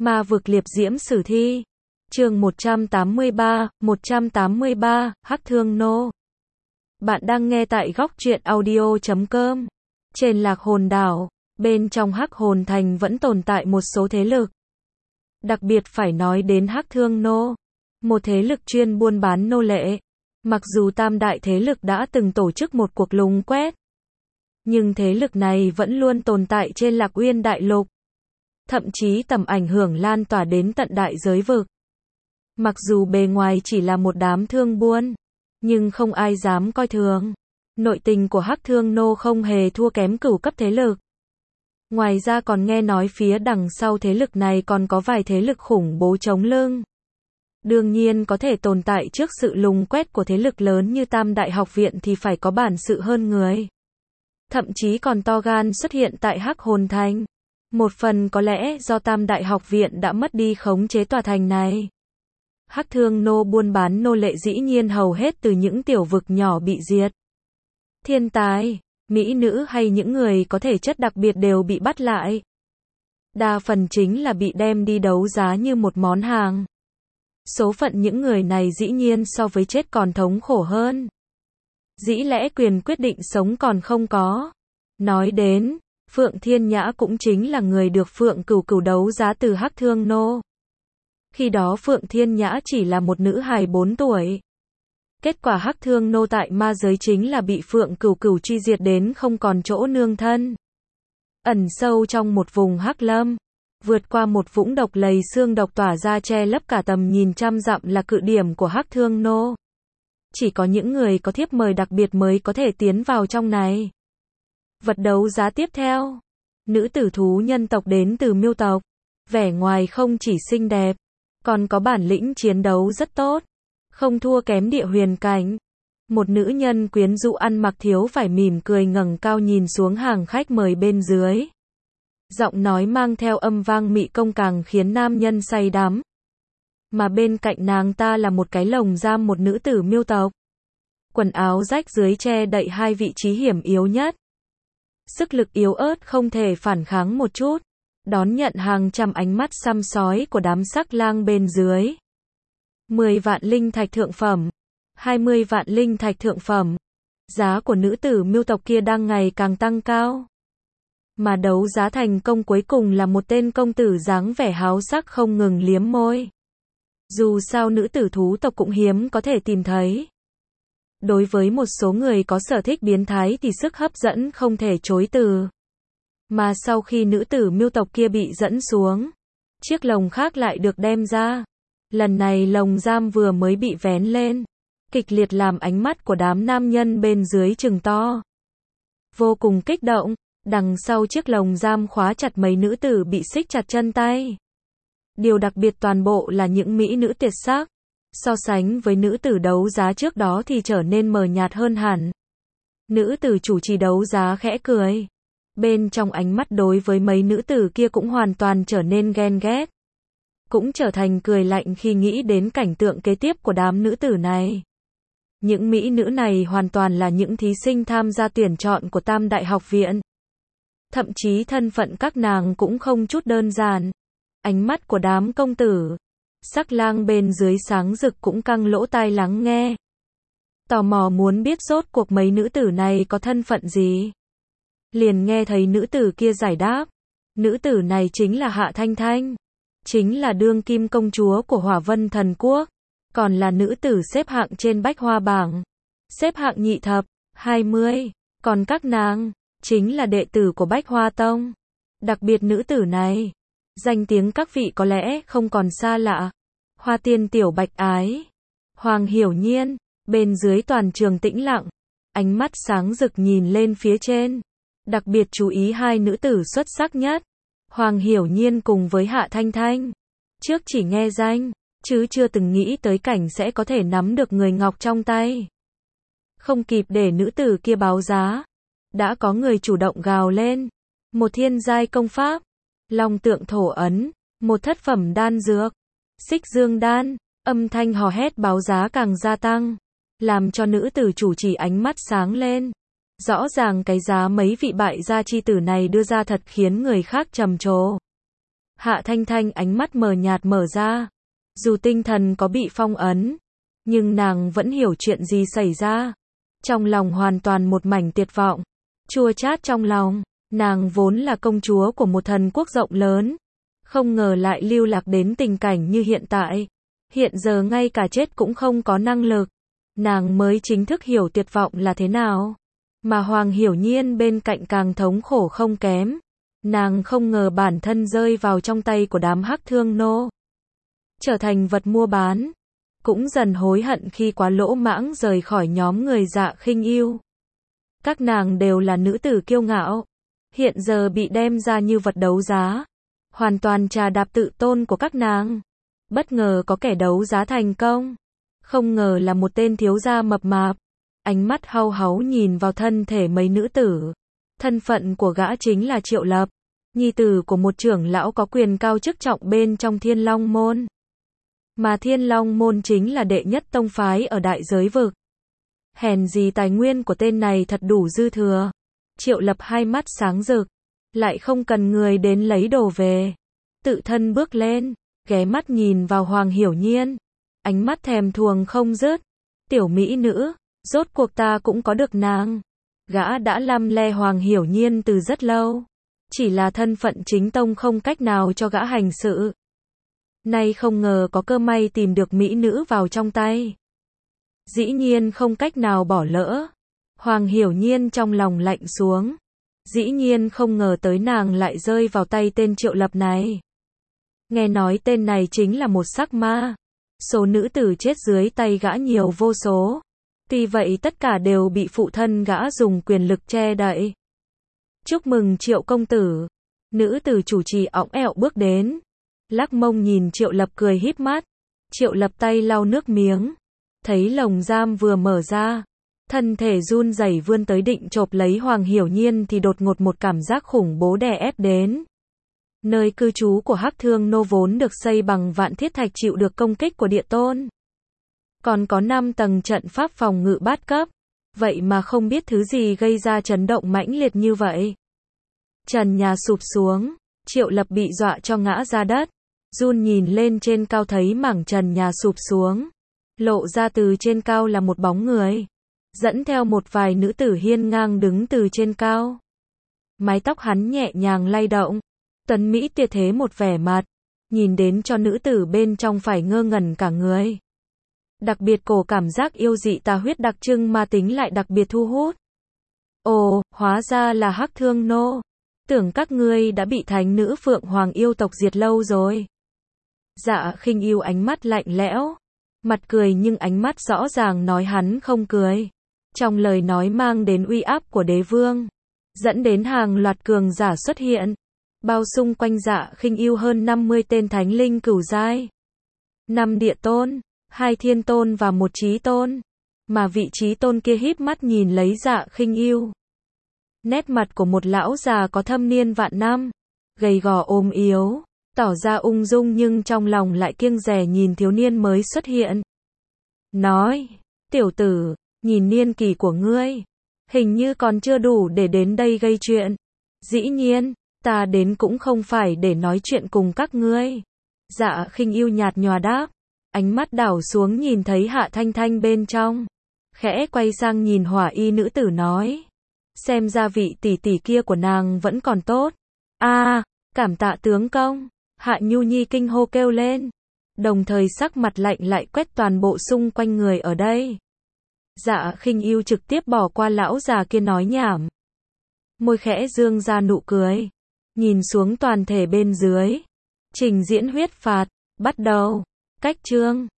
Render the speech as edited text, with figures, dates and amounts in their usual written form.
Ma vực liệp diễm sử thi. Chương 183, Hắc Thương Nô. Bạn đang nghe tại góc truyện audio.com. Trên Lạc Hồn đảo, bên trong Hắc Hồn thành vẫn tồn tại một số thế lực. Đặc biệt phải nói đến Hắc Thương Nô, một thế lực chuyên buôn bán nô lệ. Mặc dù tam đại thế lực đã từng tổ chức một cuộc lùng quét, nhưng thế lực này vẫn luôn tồn tại trên Lạc Uyên đại lục. Thậm chí tầm ảnh hưởng lan tỏa đến tận đại giới vực. Mặc dù bề ngoài chỉ là một đám thương buôn, nhưng không ai dám coi thường. Nội tình của Hắc Thương Nô không hề thua kém cửu cấp thế lực. Ngoài ra còn nghe nói phía đằng sau thế lực này còn có vài thế lực khủng bố chống lưng. Đương nhiên có thể tồn tại trước sự lùng quét của thế lực lớn như Tam Đại Học Viện thì phải có bản sự hơn người. Thậm chí còn to gan xuất hiện tại Hắc Hồn Thành. Một phần có lẽ do Tam Đại Học Viện đã mất đi khống chế tòa thành này. Hắc Thương Nô buôn bán nô lệ dĩ nhiên hầu hết từ những tiểu vực nhỏ bị diệt. Thiên tài, mỹ nữ hay những người có thể chất đặc biệt đều bị bắt lại. Đa phần chính là bị đem đi đấu giá như một món hàng. Số phận những người này dĩ nhiên so với chết còn thống khổ hơn. Dĩ lẽ quyền quyết định sống còn không có. Nói đến, Phượng Thiên Nhã cũng chính là người được Phượng Cửu Cửu đấu giá từ Hắc Thương Nô. Khi đó Phượng Thiên Nhã chỉ là một nữ hài 4 tuổi. Kết quả Hắc Thương Nô tại ma giới chính là bị Phượng Cửu Cửu truy diệt đến không còn chỗ nương thân. Ẩn sâu trong một vùng hắc lâm, vượt qua một vũng độc lầy xương độc tỏa ra che lấp cả tầm nhìn trăm dặm là cự điểm của Hắc Thương Nô. Chỉ có những người có thiếp mời đặc biệt mới có thể tiến vào trong này. Vật đấu giá tiếp theo, nữ tử thú nhân tộc đến từ Miêu tộc, vẻ ngoài không chỉ xinh đẹp, còn có bản lĩnh chiến đấu rất tốt, không thua kém Địa Huyền cảnh. Một nữ nhân quyến rũ ăn mặc thiếu vải mỉm cười ngẩng cao nhìn xuống hàng khách mời bên dưới. Giọng nói mang theo âm vang mị công càng khiến nam nhân say đắm. Mà bên cạnh nàng ta là một cái lồng giam một nữ tử Miêu tộc. Quần áo rách dưới che đậy hai vị trí hiểm yếu nhất. Sức lực yếu ớt không thể phản kháng một chút, đón nhận hàng trăm ánh mắt săm sói của đám sắc lang bên dưới. 10 vạn linh thạch thượng phẩm, 20 vạn linh thạch thượng phẩm. Giá của nữ tử Miêu tộc kia đang ngày càng tăng cao. Mà đấu giá thành công cuối cùng là một tên công tử dáng vẻ háo sắc không ngừng liếm môi. Dù sao nữ tử thú tộc cũng hiếm có thể tìm thấy. Đối với một số người có sở thích biến thái thì sức hấp dẫn không thể chối từ. Mà sau khi nữ tử Miêu tộc kia bị dẫn xuống, chiếc lồng khác lại được đem ra. Lần này lồng giam vừa mới bị vén lên, kịch liệt làm ánh mắt của đám nam nhân bên dưới trừng to. Vô cùng kích động, đằng sau chiếc lồng giam khóa chặt mấy nữ tử bị xích chặt chân tay. Điều đặc biệt toàn bộ là những mỹ nữ tuyệt sắc. So sánh với nữ tử đấu giá trước đó thì trở nên mờ nhạt hơn hẳn. Nữ tử chủ trì đấu giá khẽ cười. Bên trong ánh mắt đối với mấy nữ tử kia cũng hoàn toàn trở nên ghen ghét. Cũng trở thành cười lạnh khi nghĩ đến cảnh tượng kế tiếp của đám nữ tử này. Những mỹ nữ này hoàn toàn là những thí sinh tham gia tuyển chọn của Tam Đại Học Viện. Thậm chí thân phận các nàng cũng không chút đơn giản. Ánh mắt của đám công tử sắc lang bên dưới sáng rực cũng căng lỗ tai lắng nghe. Tò mò muốn biết rốt cuộc mấy nữ tử này có thân phận gì. Liền nghe thấy nữ tử kia giải đáp. Nữ tử này chính là Hạ Thanh Thanh. Chính là đương kim công chúa của Hỏa Vân Thần Quốc. Còn là nữ tử xếp hạng trên Bách Hoa bảng. Xếp hạng nhị thập, 20. Còn các nàng, chính là đệ tử của Bách Hoa Tông. Đặc biệt nữ tử này, danh tiếng các vị có lẽ không còn xa lạ. Hoa Tiên Tiểu Bạch Ái, Hoàng Hiểu Nhiên. Bên dưới toàn trường tĩnh lặng, ánh mắt sáng rực nhìn lên phía trên. Đặc biệt chú ý hai nữ tử xuất sắc nhất, Hoàng Hiểu Nhiên cùng với Hạ Thanh Thanh. Trước chỉ nghe danh, chứ chưa từng nghĩ tới cảnh sẽ có thể nắm được người ngọc trong tay. Không kịp để nữ tử kia báo giá, đã có người chủ động gào lên. Một thiên giai công pháp, Long Tượng Thổ Ấn, một thất phẩm đan dược, Xích Dương đan. Âm thanh hò hét báo giá càng gia tăng, làm cho nữ tử chủ trì ánh mắt sáng lên. Rõ ràng cái giá mấy vị bại gia chi tử này đưa ra thật khiến người khác trầm trồ. Hạ Thanh Thanh ánh mắt mờ nhạt mở ra. Dù tinh thần có bị phong ấn, nhưng nàng vẫn hiểu chuyện gì xảy ra. Trong lòng hoàn toàn một mảnh tuyệt vọng. Chua chát trong lòng, nàng vốn là công chúa của một thần quốc rộng lớn. Không ngờ lại lưu lạc đến tình cảnh như hiện tại. Hiện giờ ngay cả chết cũng không có năng lực. Nàng mới chính thức hiểu tuyệt vọng là thế nào. Mà Hoàng Hiểu Nhiên bên cạnh càng thống khổ không kém. Nàng không ngờ bản thân rơi vào trong tay của đám hắc thương nô. Trở thành vật mua bán. Cũng dần hối hận khi quá lỗ mãng rời khỏi nhóm người Dạ Khinh Ưu. Các nàng đều là nữ tử kiêu ngạo. Hiện giờ bị đem ra như vật đấu giá. Hoàn toàn trà đạp tự tôn của các nàng. Bất ngờ có kẻ đấu giá thành công. Không ngờ là một tên thiếu gia mập mạp. Ánh mắt hau háu nhìn vào thân thể mấy nữ tử. Thân phận của gã chính là Triệu Lập, nhi tử của một trưởng lão có quyền cao chức trọng bên trong Thiên Long Môn. Mà Thiên Long Môn chính là đệ nhất tông phái ở đại giới vực. Hèn gì tài nguyên của tên này thật đủ dư thừa. Triệu Lập hai mắt sáng rực, lại không cần người đến lấy đồ về. Tự thân bước lên, ghé mắt nhìn vào Hoàng Hiểu Nhiên. Ánh mắt thèm thuồng không dứt. Tiểu mỹ nữ, rốt cuộc ta cũng có được nàng. Gã đã lăm le Hoàng Hiểu Nhiên từ rất lâu. Chỉ là thân phận chính tông không cách nào cho gã hành sự. Nay không ngờ có cơ may tìm được mỹ nữ vào trong tay. Dĩ nhiên không cách nào bỏ lỡ. Hoàng Hiểu Nhiên trong lòng lạnh xuống. Dĩ nhiên không ngờ tới nàng lại rơi vào tay tên Triệu Lập này. Nghe nói tên này chính là một sắc ma. Số nữ tử chết dưới tay gã nhiều vô số. Tuy vậy tất cả đều bị phụ thân gã dùng quyền lực che đậy. Chúc mừng Triệu công tử. Nữ tử chủ trì õng ẹo bước đến. Lắc mông nhìn Triệu Lập cười híp mắt. Triệu Lập tay lau nước miếng. Thấy lồng giam vừa mở ra. Thân thể run rẩy vươn tới định chộp lấy Hoàng Hiểu Nhiên thì đột ngột một cảm giác khủng bố đè ép đến. Nơi cư trú của hắc thương nô vốn được xây bằng vạn thiết thạch chịu được công kích của địa tôn. Còn có 5 tầng trận pháp phòng ngự bát cấp. Vậy mà không biết thứ gì gây ra chấn động mãnh liệt như vậy. Trần nhà sụp xuống. Triệu Lập bị dọa cho ngã ra đất. Run nhìn lên trên cao thấy mảng trần nhà sụp xuống. Lộ ra từ trên cao là một bóng người. Dẫn theo một vài nữ tử hiên ngang đứng từ trên cao. Mái tóc hắn nhẹ nhàng lay động. Tuấn Mỹ tuyệt thế một vẻ mặt. Nhìn đến cho nữ tử bên trong phải ngơ ngẩn cả người. Đặc biệt cổ cảm giác yêu dị tà huyết đặc trưng ma tính lại đặc biệt thu hút. Ồ, hóa ra là hắc thương nô. Tưởng các ngươi đã bị thánh nữ Phượng Hoàng yêu tộc diệt lâu rồi. Dạ Khinh Ưu ánh mắt lạnh lẽo. Mặt cười nhưng ánh mắt rõ ràng nói hắn không cười. Trong lời nói mang đến uy áp của đế vương. Dẫn đến hàng loạt cường giả xuất hiện. Bao xung quanh Dạ Khinh Ưu hơn 50 tên thánh linh cửu giai. 5 địa tôn, 2 thiên tôn và 1 chí tôn. Mà vị trí tôn kia híp mắt nhìn lấy Dạ Khinh Ưu. Nét mặt của một lão già có thâm niên vạn năm. Gầy gò ốm yếu. Tỏ ra ung dung nhưng trong lòng lại kiêng dè nhìn thiếu niên mới xuất hiện. Nói, tiểu tử, nhìn niên kỷ của ngươi. Hình như còn chưa đủ để đến đây gây chuyện. Dĩ nhiên, ta đến cũng không phải để nói chuyện cùng các ngươi. Dạ Khinh Ưu nhạt nhòa đáp. Ánh mắt đảo xuống nhìn thấy Hạ Thanh Thanh bên trong. Khẽ quay sang nhìn hỏa y nữ tử nói. Xem ra vị tỷ tỷ kia của nàng vẫn còn tốt. Cảm tạ tướng công. Hạ Nhu Nhi kinh hô kêu lên. Đồng thời sắc mặt lạnh lại quét toàn bộ xung quanh người ở đây. Dạ Khinh Ưu trực tiếp bỏ qua lão già kia nói nhảm. Môi khẽ dương ra nụ cười. Nhìn xuống toàn thể bên dưới. Trình diễn huyết phạt. Bắt đầu. Cách chương.